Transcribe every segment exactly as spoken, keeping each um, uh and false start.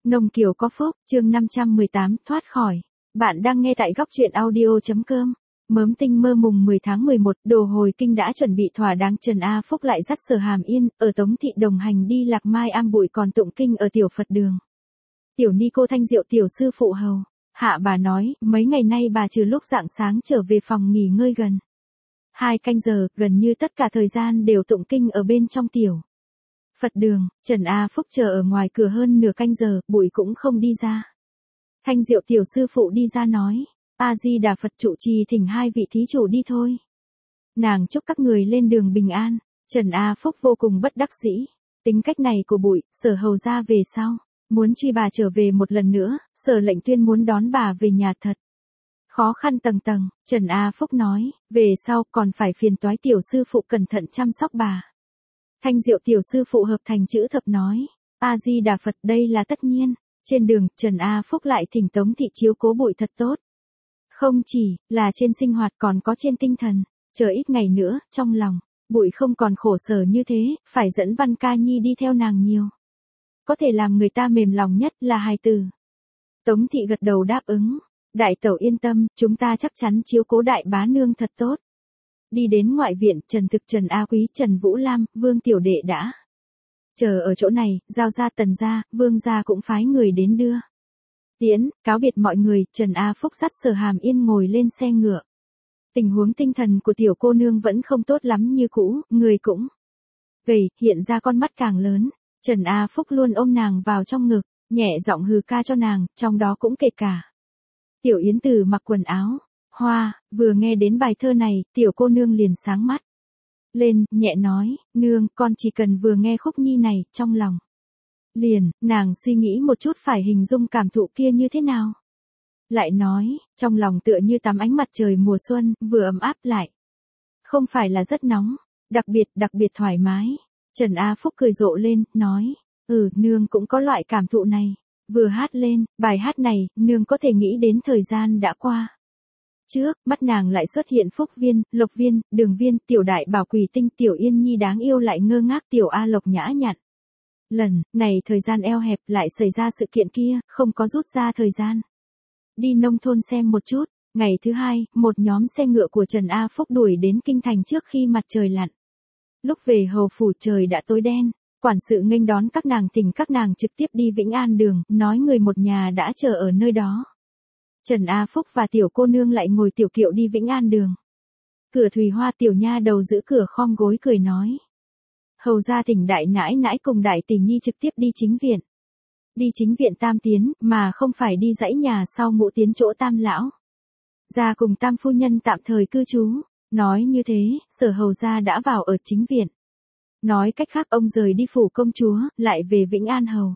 Nông Kiều có phúc, chương năm trăm mười tám, thoát khỏi. Bạn đang nghe tại góc truyện audio.com. Mớm tinh mơ mùng mười tháng mười một, đồ hồi kinh đã chuẩn bị thỏa đáng. Trần A Phúc lại dắt Sở Hàm Yên, ở Tống Thị đồng hành đi Lạc Mai am bụi còn tụng kinh ở tiểu Phật đường. Tiểu ni cô Thanh Diệu tiểu sư phụ hầu. Hạ bà nói, mấy ngày nay bà trừ lúc rạng sáng trở về phòng nghỉ ngơi gần hai canh giờ, gần như tất cả thời gian đều tụng kinh ở bên trong tiểu Phật đường. Trần A Phúc chờ ở ngoài cửa hơn nửa canh giờ, bụi cũng không đi ra. Thanh Diệu tiểu sư phụ đi ra nói, A Di Đà Phật, trụ trì thỉnh hai vị thí chủ đi thôi. Nàng chúc các người lên đường bình an. Trần A Phúc vô cùng bất đắc dĩ. Tính cách này của bụi, Sở hầu ra về sau, muốn truy bà trở về một lần nữa, Sở lệnh tuyên muốn đón bà về nhà thật khó khăn tầng tầng. Trần A Phúc nói, về sau còn phải phiền toái tiểu sư phụ cẩn thận chăm sóc bà. Thanh Diệu tiểu sư phụ hợp thành chữ thập nói, A Di Đà Phật, đây là tất nhiên. Trên đường, Trần A Phúc lại thỉnh Tống Thị chiếu cố bụi thật tốt. Không chỉ là trên sinh hoạt còn có trên tinh thần. Chờ ít ngày nữa, trong lòng bụi không còn khổ sở như thế, phải dẫn Văn Ca Nhi đi theo nàng nhiều. Có thể làm người ta mềm lòng nhất là hài tử. Tống Thị gật đầu đáp ứng. Đại tẩu yên tâm, chúng ta chắc chắn chiếu cố đại bá nương thật tốt. Đi đến ngoại viện, Trần Thực, Trần A Quý, Trần Vũ Lam, Vương Tiểu Đệ đã chờ ở chỗ này. Giao gia, Tần gia, Vương gia cũng phái người đến đưa tiễn, cáo biệt mọi người. Trần A Phúc dắt Sở Hàm Yên ngồi lên xe ngựa. Tình huống tinh thần của tiểu cô nương vẫn không tốt lắm như cũ, người cũng gầy, hiện ra con mắt càng lớn. Trần A Phúc luôn ôm nàng vào trong ngực, nhẹ giọng hừ ca cho nàng, trong đó cũng kể cả Tiểu Yến Tử mặc quần áo hoa. Vừa nghe đến bài thơ này, tiểu cô nương liền sáng mắt lên, nhẹ nói, nương, con chỉ cần vừa nghe khúc nhi này, trong lòng liền, nàng suy nghĩ một chút phải hình dung cảm thụ kia như thế nào. Lại nói, trong lòng tựa như tắm ánh mặt trời mùa xuân, vừa ấm áp lại không phải là rất nóng, đặc biệt, đặc biệt thoải mái. Trần A Phúc cười rộ lên, nói, ừ, nương cũng có loại cảm thụ này. Vừa hát lên, bài hát này, nương có thể nghĩ đến thời gian đã qua. Trước, mắt nàng lại xuất hiện Phúc Viên, Lộc Viên, Đường Viên, Tiểu Đại Bảo Quỳ Tinh, Tiểu Yên Nhi đáng yêu lại ngơ ngác, Tiểu A Lộc nhã nhặn. Lần này thời gian eo hẹp, lại xảy ra sự kiện kia, không có rút ra thời gian đi nông thôn xem một chút. Ngày thứ hai, một nhóm xe ngựa của Trần A Phúc đuổi đến kinh thành trước khi mặt trời lặn. Lúc về hầu phủ trời đã tối đen. Quản sự nghênh đón các nàng, thỉnh các nàng trực tiếp đi Vĩnh An đường, nói người một nhà đã chờ ở nơi đó. Trần A Phúc và tiểu cô nương lại ngồi tiểu kiệu đi Vĩnh An đường. Cửa Thùy Hoa tiểu nha đầu giữ cửa khom gối cười nói, hầu ra thỉnh đại nãi nãi cùng đại tỷ nhi trực tiếp đi chính viện. Đi chính viện Tam Tiến, mà không phải đi dãy nhà sau Ngũ Tiến chỗ Tam lão gia cùng Tam phu nhân tạm thời cư trú. Nói như thế, Sở hầu gia đã vào ở chính viện. Nói cách khác, ông rời đi phủ công chúa, lại về Vĩnh An hầu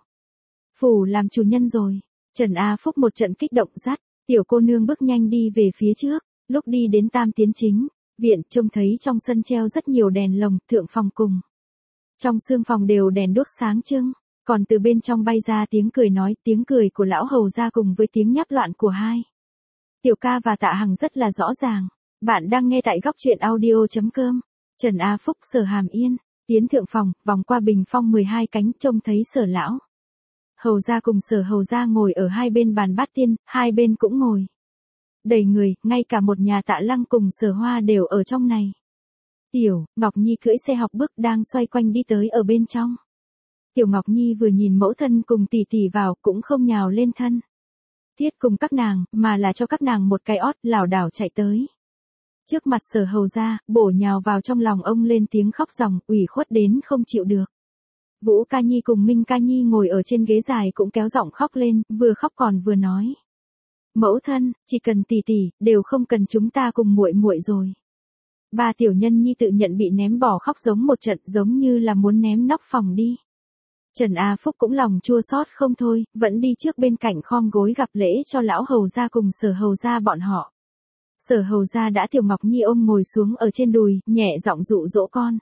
phủ làm chủ nhân rồi. Trần A Phúc một trận kích động dắt tiểu cô nương bước nhanh đi về phía trước. Lúc đi đến Tam Tiến chính viện, trông thấy trong sân treo rất nhiều đèn lồng, thượng phòng cùng trong xương phòng đều đèn đuốc sáng trưng. Còn từ bên trong bay ra tiếng cười nói, tiếng cười của lão hầu gia cùng với tiếng nháp loạn của hai tiểu ca và Tạ Hằng rất là rõ ràng. Bạn đang nghe tại góc truyện audio.com. Trần A Phúc, Sở Hàm Yên tiến thượng phòng, vòng qua bình phong mười hai cánh, trông thấy Sở lão hầu gia cùng Sở hầu gia ngồi ở hai bên bàn bát tiên, hai bên cũng ngồi đầy người, ngay cả một nhà Tạ Lăng cùng Sở Hoa đều ở trong này. Tiểu Ngọc Nhi cưỡi xe học bước đang xoay quanh đi tới ở bên trong. Tiểu Ngọc Nhi vừa nhìn mẫu thân cùng tỷ tỷ vào, cũng không nhào lên thân thiết cùng các nàng, mà là cho các nàng một cái ót, lảo đảo chạy tới trước mặt Sở hầu gia, bổ nhào vào trong lòng ông, lên tiếng khóc ròng, ủy khuất đến không chịu được. Vũ Ca Nhi cùng Minh Ca Nhi ngồi ở trên ghế dài cũng kéo giọng khóc lên, vừa khóc còn vừa nói, mẫu thân, chỉ cần tỷ tỷ, đều không cần chúng ta cùng muội muội rồi. Ba tiểu nhân nhi tự nhận bị ném bỏ khóc giống một trận, giống như là muốn ném nóc phòng đi. Trần A Phúc cũng lòng chua xót không thôi, vẫn đi trước bên cạnh khom gối gặp lễ cho lão hầu gia cùng Sở hầu gia bọn họ. Sở hầu gia đã Tiểu Ngọc Nhi ôm ngồi xuống ở trên đùi, nhẹ giọng dụ dỗ con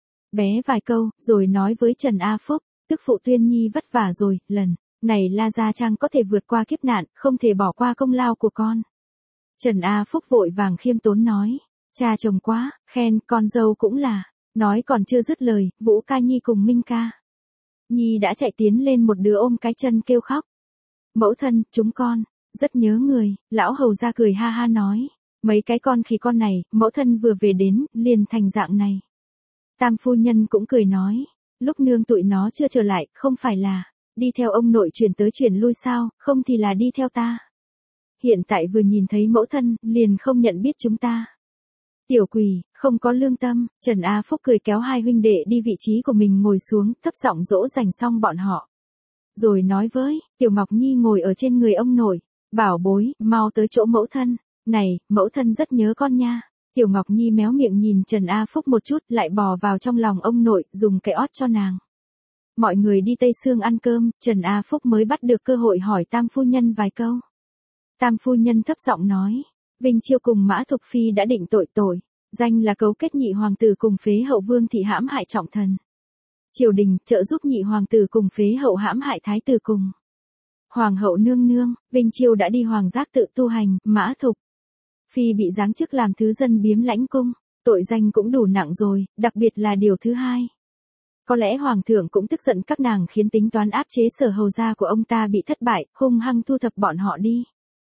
bé vài câu, rồi nói với Trần A Phúc, tức phụ Tuyên Nhi vất vả rồi, lần này La Gia Trang có thể vượt qua kiếp nạn, không thể bỏ qua công lao của con. Trần A Phúc vội vàng khiêm tốn nói, cha chồng quá, khen, con dâu cũng là. Nói còn chưa dứt lời, Vũ Ca Nhi cùng Minh Ca Nhi đã chạy tiến lên một đứa ôm cái chân kêu khóc. Mẫu thân, chúng con, rất nhớ người, lão hầu ra cười ha ha nói. Mấy cái con khỉ con này, mẫu thân vừa về đến, liền thành dạng này. Tam phu nhân cũng cười nói, lúc nương tụi nó chưa trở lại, không phải là, đi theo ông nội chuyển tới chuyển lui sao, không thì là đi theo ta. Hiện tại vừa nhìn thấy mẫu thân, liền không nhận biết chúng ta. Tiểu quỷ, không có lương tâm, Trần A Phúc cười kéo hai huynh đệ đi vị trí của mình ngồi xuống, thấp giọng dỗ dành xong bọn họ. Rồi nói với, Tiểu Ngọc Nhi ngồi ở trên người ông nội, bảo bối, mau tới chỗ mẫu thân, này, mẫu thân rất nhớ con nha. Tiểu Ngọc Nhi méo miệng nhìn Trần A Phúc một chút, lại bò vào trong lòng ông nội, dùng cái ót cho nàng. Mọi người đi Tây Sương ăn cơm, Trần A Phúc mới bắt được cơ hội hỏi Tam phu nhân vài câu. Tam phu nhân thấp giọng nói, Vinh Chiêu cùng Mã Thục Phi đã định tội tội, danh là cấu kết nhị hoàng tử cùng phế hậu Vương thị hãm hại trọng thần. Triều đình trợ giúp nhị hoàng tử cùng phế hậu hãm hại thái tử cùng. Hoàng hậu nương nương, Vinh Chiêu đã đi hoàng giác tự tu hành, Mã Thục Phi bị giáng chức làm thứ dân biếm lãnh cung, tội danh cũng đủ nặng rồi, đặc biệt là điều thứ hai. Có lẽ hoàng thượng cũng tức giận các nàng khiến tính toán áp chế Sở hầu gia của ông ta bị thất bại, hung hăng thu thập bọn họ đi.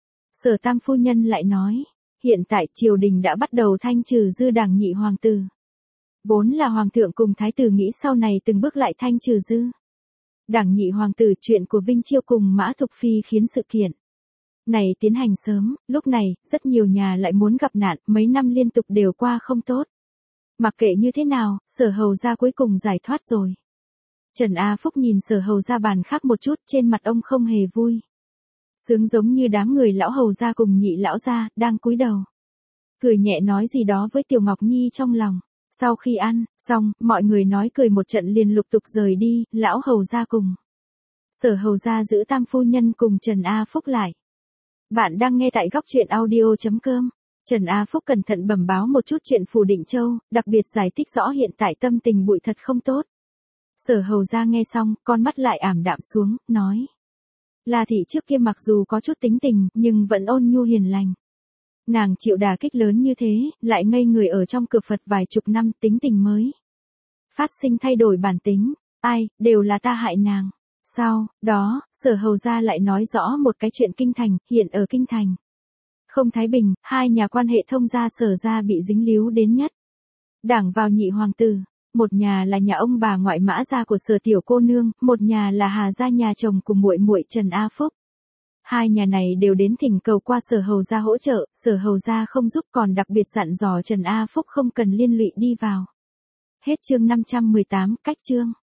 Sở Tam phu nhân lại nói, hiện tại triều đình đã bắt đầu thanh trừ dư đảng nhị hoàng tử. Vốn là hoàng thượng cùng thái tử nghĩ sau này từng bước lại thanh trừ dư đảng nhị hoàng tử, chuyện của Vinh Chiêu cùng Mã Thục Phi khiến sự kiện này tiến hành sớm, lúc này, rất nhiều nhà lại muốn gặp nạn, mấy năm liên tục đều qua không tốt. Mặc kệ như thế nào, Sở hầu gia cuối cùng giải thoát rồi. Trần A Phúc nhìn Sở hầu gia bàn khác một chút, trên mặt ông không hề vui. Sướng giống như đám người lão hầu gia cùng nhị lão gia, đang cúi đầu. Cười nhẹ nói gì đó với Tiểu Ngọc Nhi trong lòng. Sau khi ăn, xong, mọi người nói cười một trận liền lục tục rời đi, lão hầu gia cùng. Sở hầu gia giữ Tam phu nhân cùng Trần A Phúc lại. Bạn đang nghe tại góc truyện audio chấm com. Trần A Phúc cẩn thận bẩm báo một chút chuyện Phù Định Châu, đặc biệt giải thích rõ hiện tại tâm tình bụi thật không tốt. Sở hầu gia nghe xong, con mắt lại ảm đạm xuống, nói. La thị trước kia mặc dù có chút tính tình, nhưng vẫn ôn nhu hiền lành. Nàng chịu đả kích lớn như thế, lại ngây người ở trong cửa Phật vài chục năm, tính tình mới phát sinh thay đổi bản tính, ai, đều là ta hại nàng. Sau đó, Sở hầu gia lại nói rõ một cái chuyện kinh thành, hiện ở kinh thành không thái bình, hai nhà quan hệ thông gia Sở gia bị dính líu đến nhất. Đảng vào nhị hoàng tử, một nhà là nhà ông bà ngoại Mã gia của Sở tiểu cô nương, một nhà là Hà gia nhà chồng của muội muội Trần A Phúc. Hai nhà này đều đến thỉnh cầu qua Sở hầu gia hỗ trợ, Sở hầu gia không giúp, còn đặc biệt dặn dò Trần A Phúc không cần liên lụy đi vào. Hết chương năm trăm mười tám, cách chương.